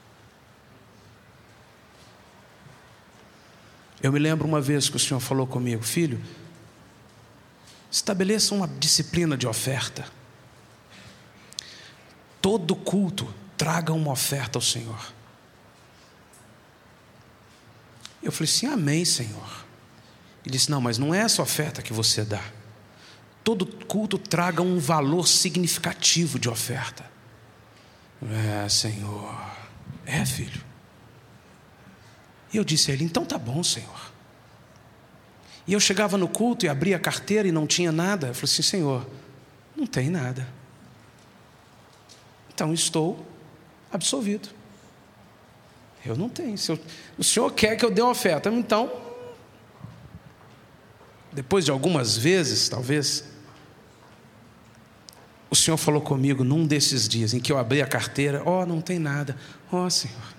Eu me lembro uma vez que o Senhor falou comigo: filho, estabeleça uma disciplina de oferta. Todo culto traga uma oferta ao Senhor. Eu falei assim: amém, Senhor. Ele disse: não, mas não é essa oferta que você dá. Todo culto traga um valor significativo de oferta. É, Senhor. É, filho. E eu disse a ele: então tá bom, Senhor. E eu chegava no culto e abria a carteira e não tinha nada. Eu falei assim: Senhor, não tem nada. Então estou absolvido. Eu não tenho. Se eu, o Senhor quer que eu dê uma oferta, então, depois de algumas vezes, talvez, o Senhor falou comigo num desses dias em que eu abri a carteira: ó, oh, não tem nada. Ó, oh, Senhor.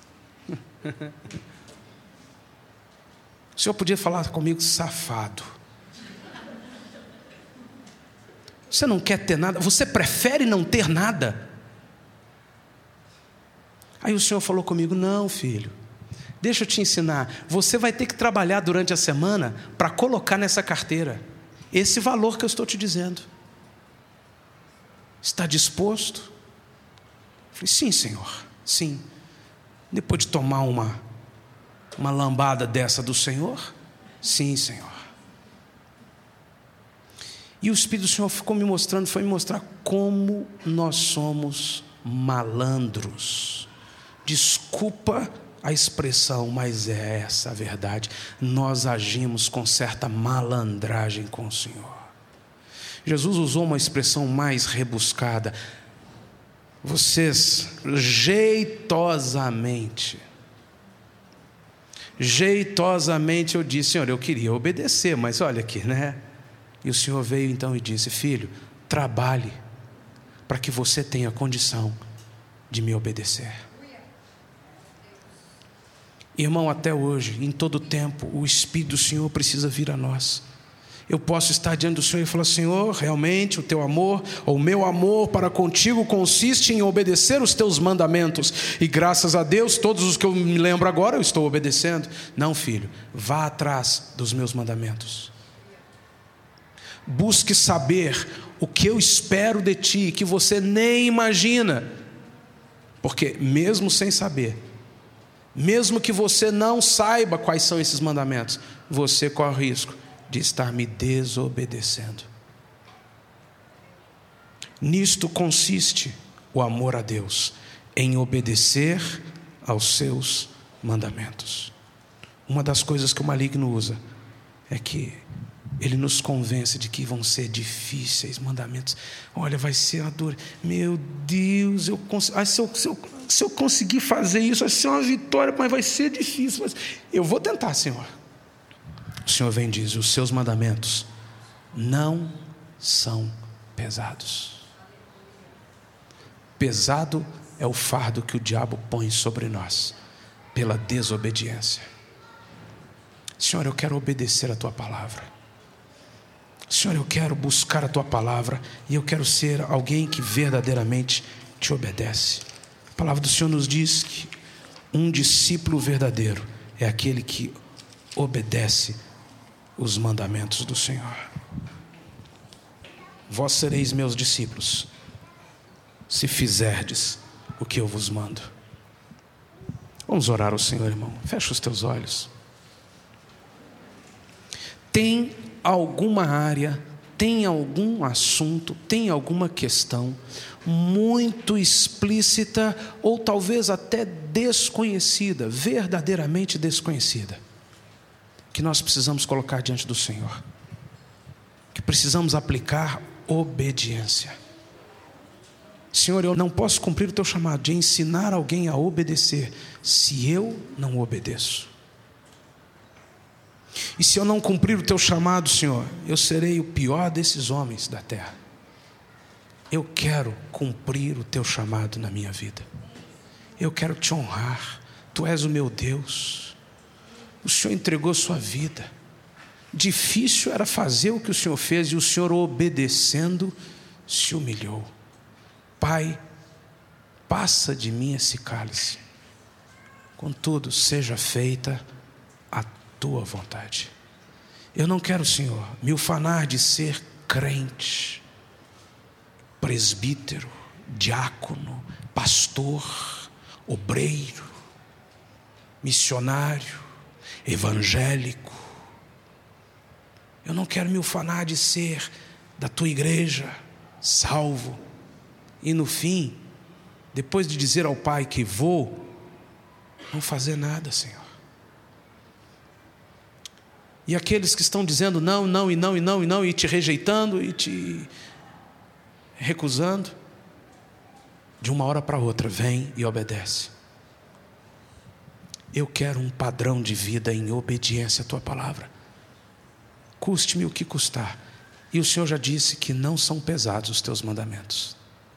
O Senhor podia falar comigo: safado. Você não quer ter nada? Você prefere não ter nada? Aí o Senhor falou comigo: não, filho, deixa eu te ensinar. Você vai ter que trabalhar durante a semana para colocar nessa carteira esse valor que eu estou te dizendo. Está disposto? Eu falei: sim, Senhor, sim. Depois de tomar uma, uma lambada dessa do Senhor, sim, Senhor. E o Espírito do Senhor ficou me mostrando, foi me mostrar como nós somos malandros. Desculpa a expressão, mas é essa a verdade. Nós agimos com certa malandragem com o Senhor. Jesus usou uma expressão mais rebuscada: vocês jeitosamente, jeitosamente eu disse: Senhor, eu queria obedecer, mas olha aqui, né? E o Senhor veio então e disse: filho, trabalhe para que você tenha condição de me obedecer. Irmão, até hoje, em todo tempo, o Espírito do Senhor precisa vir a nós. Eu posso estar diante do Senhor e falar: Senhor, realmente o teu amor, ou o meu amor para contigo consiste em obedecer os teus mandamentos. E graças a Deus, todos os que eu me lembro agora, eu estou obedecendo. Não, filho, vá atrás dos meus mandamentos. Busque saber o que eu espero de ti, que você nem imagina. Porque mesmo sem saber, mesmo que você não saiba quais são esses mandamentos, você corre o risco de estar me desobedecendo. Nisto consiste o amor a Deus, em obedecer aos seus mandamentos. Uma das coisas que o maligno usa é que ele nos convence de que vão ser difíceis mandamentos. Olha, vai ser uma dor. Meu Deus, eu cons... ah, se, eu, se, eu, se eu conseguir fazer isso, vai ser uma vitória, mas vai ser difícil. Mas eu vou tentar, Senhor. O Senhor vem e diz: os seus mandamentos não são pesados. Pesado é o fardo que o diabo põe sobre nós pela desobediência. Senhor, eu quero obedecer a tua palavra. Senhor, eu quero buscar a tua palavra e eu quero ser alguém que verdadeiramente te obedece. A palavra do Senhor nos diz que um discípulo verdadeiro é aquele que obedece os mandamentos do Senhor. Vós sereis meus discípulos se fizerdes o que eu vos mando. Vamos orar ao Senhor, irmão. Fecha os teus olhos. tem alguma área, tem algum assunto, tem alguma questão muito explícita ou talvez até desconhecida, verdadeiramente desconhecida, que nós precisamos colocar diante do Senhor, que precisamos aplicar obediência. Senhor, eu não posso cumprir o teu chamado de ensinar alguém a obedecer se eu não obedeço. E se eu não cumprir o teu chamado, Senhor, eu serei o pior desses homens da terra. Eu quero cumprir o teu chamado na minha vida. Eu quero te honrar. Tu és o meu Deus. O Senhor entregou sua vida. Difícil era fazer o que o Senhor fez, e o Senhor, obedecendo, se humilhou. Pai, passa de mim esse cálice. Contudo, seja feita a tua vontade. Eu não quero, Senhor, me ufanar de ser crente, presbítero, diácono, pastor, obreiro, missionário, evangélico. Eu não quero me ufanar de ser da tua igreja, salvo, e no fim, depois de dizer ao Pai que vou, não fazer nada, Senhor. E aqueles que estão dizendo não, não, e não, e não, e não, e te rejeitando, e te recusando, de uma hora para outra, vem e obedece. Eu quero um padrão de vida em obediência à tua palavra, custe-me o que custar. E o Senhor já disse que não são pesados os teus mandamentos.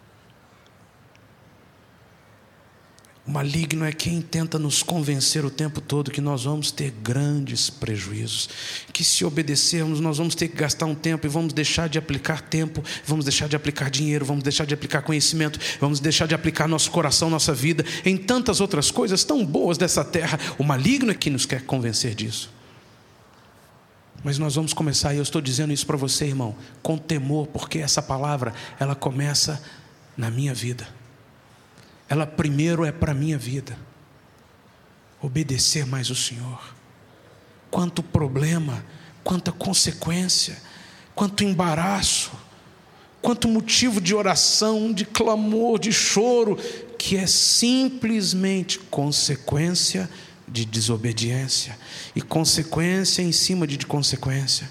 O maligno é quem tenta nos convencer o tempo todo que nós vamos ter grandes prejuízos, que se obedecermos nós vamos ter que gastar um tempo e vamos deixar de aplicar tempo, vamos deixar de aplicar dinheiro, vamos deixar de aplicar conhecimento, vamos deixar de aplicar nosso coração, nossa vida, em tantas outras coisas tão boas dessa terra. O maligno é quem nos quer convencer disso. Mas nós vamos começar, e eu estou dizendo isso para você, irmão, com temor, porque essa palavra, ela começa na minha vida. Ela primeiro é para a minha vida. Obedecer mais o Senhor. Quanto problema, quanta consequência, quanto embaraço, quanto motivo de oração, de clamor, de choro, que é simplesmente consequência de desobediência, e consequência em cima de consequência,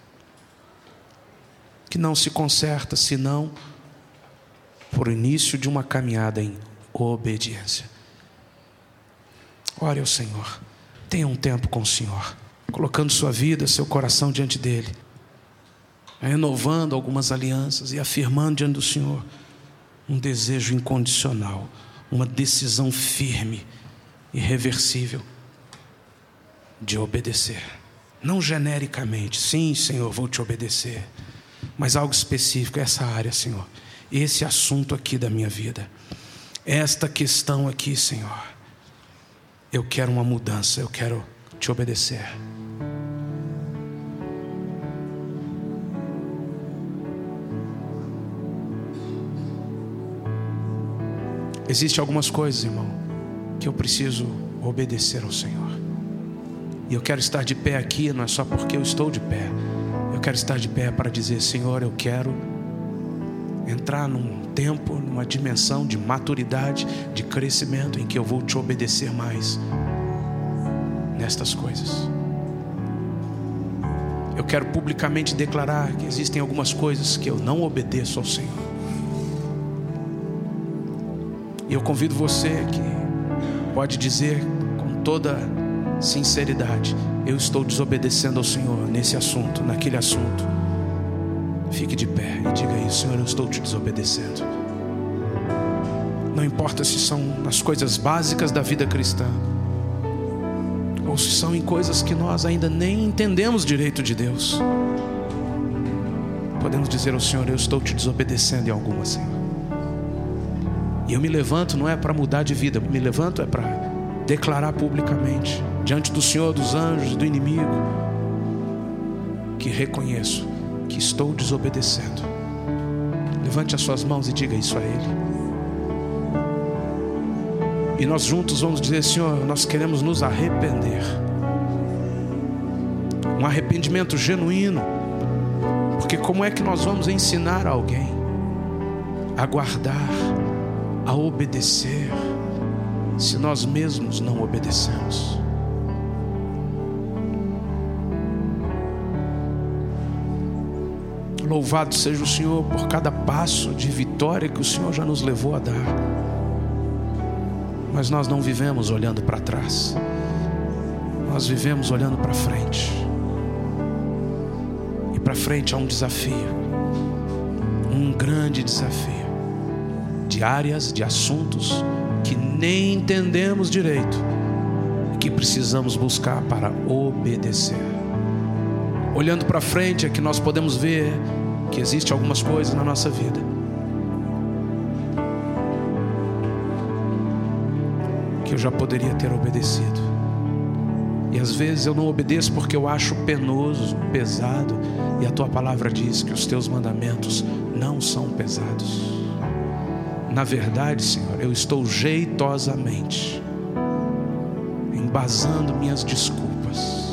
que não se conserta senão por início de uma caminhada em obediência. Ore ao Senhor, tenha um tempo com o Senhor, colocando sua vida, seu coração diante dele, renovando algumas alianças e afirmando diante do Senhor um desejo incondicional, uma decisão firme, irreversível de obedecer, não genericamente, sim, Senhor, vou te obedecer, mas algo específico, essa área, Senhor, esse assunto aqui da minha vida, esta questão aqui, Senhor, eu quero uma mudança, eu quero te obedecer. Existem algumas coisas, irmão, que eu preciso obedecer ao Senhor. E eu quero estar de pé aqui, não é só porque eu estou de pé. Eu quero estar de pé para dizer, Senhor, eu quero entrar num tempo, numa dimensão de maturidade, de crescimento, em que eu vou te obedecer mais nestas coisas. Eu quero publicamente declarar que existem algumas coisas que eu não obedeço ao Senhor. E eu convido você que pode dizer com toda sinceridade, eu estou desobedecendo ao Senhor nesse assunto, naquele assunto. Fique de pé e diga isso, Senhor, eu estou te desobedecendo. Não importa se são nas coisas básicas da vida cristã, ou se são em coisas que nós ainda nem entendemos direito de Deus. Podemos dizer ao Senhor, eu estou te desobedecendo em alguma, Senhor. E eu me levanto não é para mudar de vida, me levanto é para declarar publicamente, diante do Senhor, dos anjos, do inimigo, que reconheço que estou desobedecendo. Levante as suas mãos e diga isso a Ele. E nós juntos vamos dizer, Senhor, nós queremos nos arrepender. um arrependimento genuíno. Porque como é que nós vamos ensinar alguém a guardar, a obedecer, se nós mesmos não obedecemos? Louvado seja o Senhor por cada passo de vitória que o Senhor já nos levou a dar. Mas nós não vivemos olhando para trás, nós vivemos olhando para frente. E para frente há um desafio, um grande desafio, de áreas, de assuntos que nem entendemos direito e que precisamos buscar para obedecer. Olhando para frente é que nós podemos ver que existem algumas coisas na nossa vida que eu já poderia ter obedecido. E às vezes eu não obedeço porque eu acho penoso, pesado. E a tua palavra diz que os teus mandamentos não são pesados. Na verdade, Senhor, eu estou jeitosamente embasando minhas desculpas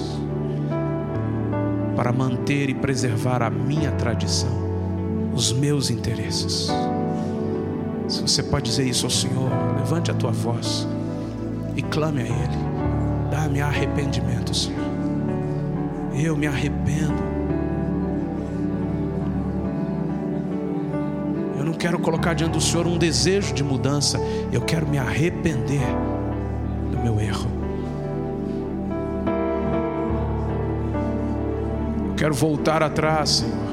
para manter e preservar a minha tradição, os meus interesses. Se você pode dizer isso ao Senhor, levante a tua voz e clame a Ele. Dá-me arrependimento, Senhor. Eu me arrependo. Eu não quero colocar diante do Senhor um desejo de mudança. Eu quero me arrepender do meu erro. Eu quero voltar atrás, Senhor.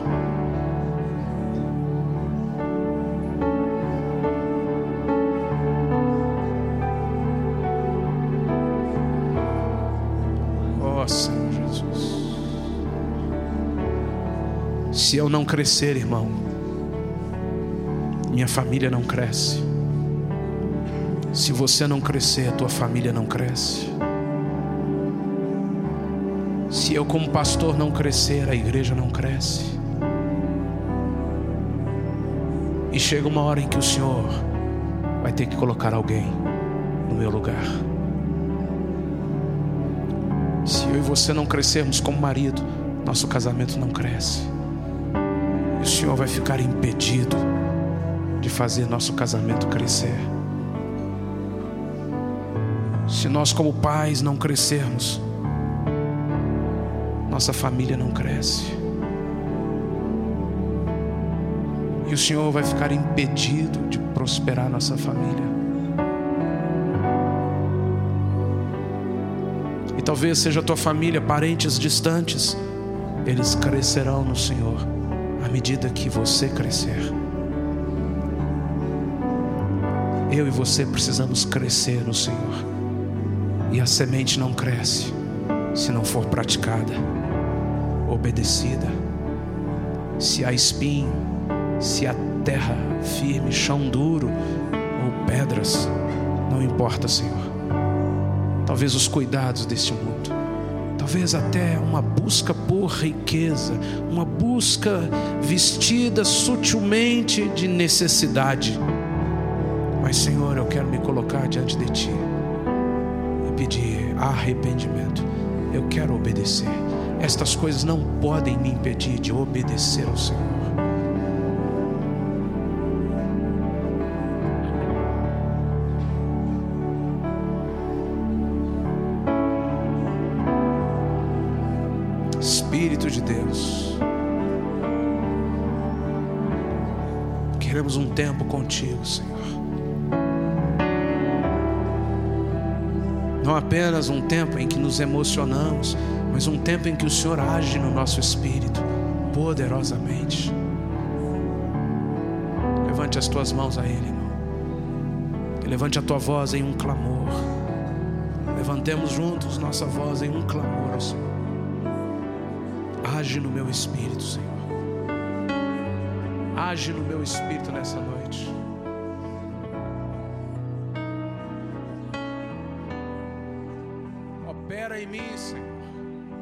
Oh, Senhor Jesus. Se eu não crescer, irmão, minha família não cresce. Se você não crescer, a tua família não cresce. Se eu como pastor não crescer, a igreja não cresce. E chega uma hora em que o Senhor vai ter que colocar alguém no meu lugar. Se eu e você não crescermos como marido, nosso casamento não cresce. E o Senhor vai ficar impedido de fazer nosso casamento crescer. Se nós como pais não crescermos, nossa família não cresce. E o Senhor vai ficar impedido de prosperar nossa família. E talvez seja a tua família, parentes distantes, eles crescerão no Senhor à medida que você crescer. Eu e você precisamos crescer no Senhor. E a semente não cresce se não for praticada, obedecida. Se há espinho, se há terra firme, chão duro ou pedras, não importa, Senhor. Talvez os cuidados deste mundo, talvez até uma busca por riqueza, uma busca vestida sutilmente de necessidade. Mas, Senhor, eu quero me colocar diante de Ti e pedir arrependimento. Eu quero obedecer. Estas coisas não podem me impedir de obedecer ao Senhor. Espírito de Deus, queremos um tempo contigo, Senhor. Não apenas um tempo em que nos emocionamos, mas um tempo em que o Senhor age no nosso espírito poderosamente. Levante as tuas mãos a Ele, irmão. E levante a tua voz em um clamor. Levantemos juntos nossa voz em um clamor ao Senhor. Age no meu espírito, Senhor. Age no meu espírito nessa noite. Opera em mim, Senhor,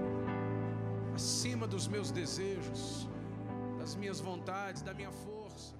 acima dos meus desejos, das minhas vontades, da minha força.